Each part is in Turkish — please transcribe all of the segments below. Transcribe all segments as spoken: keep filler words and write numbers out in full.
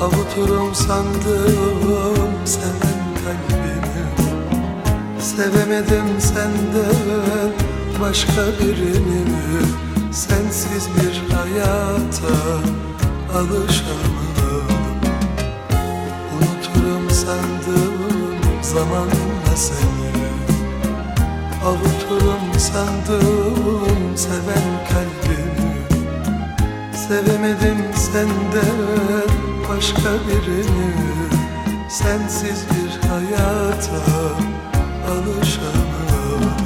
Avuturum sandım seven kalbimi, sevemedim senden başka birini. Sensiz bir hayata alışamadım. Unuturum sandım zamanla seni, avuturum sandım seven kalbimi, sevemedim senden başka birini. Sensiz bir hayata alışamadım.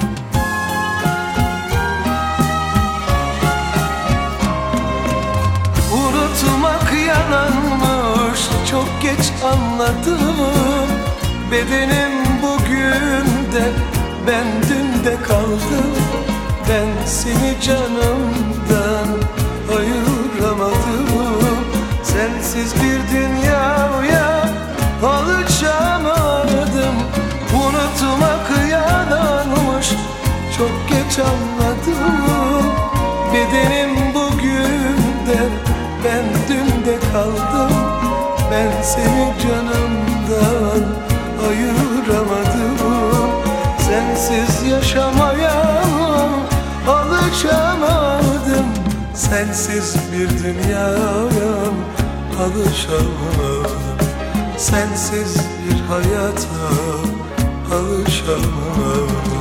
Unutmak yalanmış, çok geç anladım. Bedenim bugün de, ben dün de kaldım. Ben seni canımdan ayıramadım. Sensiz bir dünyaya alışamadım. Unutmak yalanmış, çok geç anladım. Bedenim bugün de, ben dün de kaldım. Ben seni canımdan ayıramadım. Sensiz yaşamaya alışamadım. Sensiz bir dünyaya alışamadım. Sensiz bir hayata alışamadım.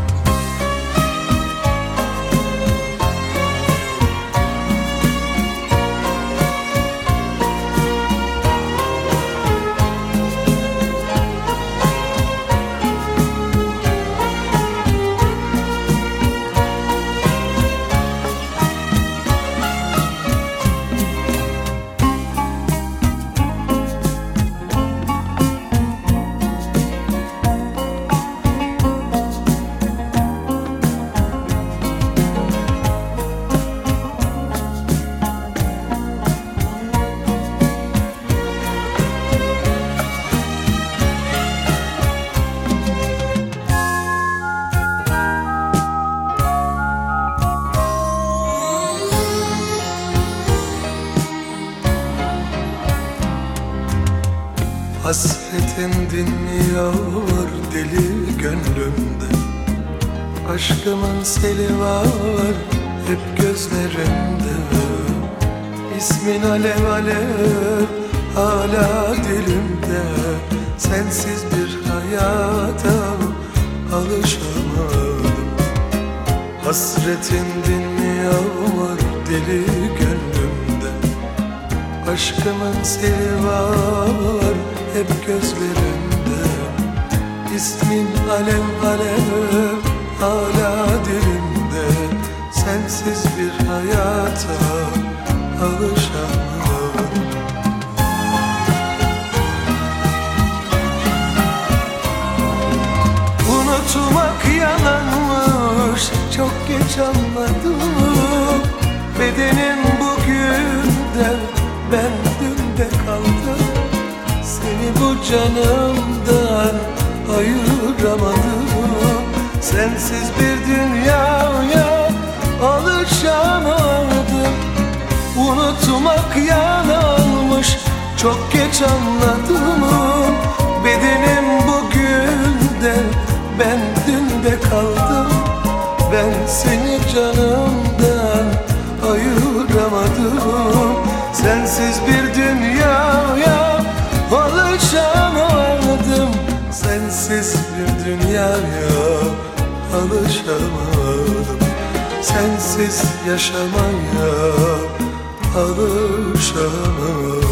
Hasretin dinmiyor deli gönlümde. Aşkımın seli var hep gözlerimde. İsmin alev alev hala dilimde. Sensiz bir hayata alışamadım. Hasretin dinmiyor deli gönlümde. Aşkımın seli var hep gözlerimde. İsmin alev alev hala dilimde. Sensiz bir hayata alışamadım. Unutmak yalanmış, çok geç anladım. Bedenim bugün de, ben dün de kaldım. Seni bu canımdan ayıramadım. Sensiz bir dünyaya alışamadım. Unutmak yalanmış, çok geç anladım. Bedenim bugün de, ben dün de kaldım. Ben seni canımdan ayıramadım. Sensiz bir dünyaya alışamadım. Sensiz bir dünyaya alışamadım. Sensiz yaşamaya alışamadım.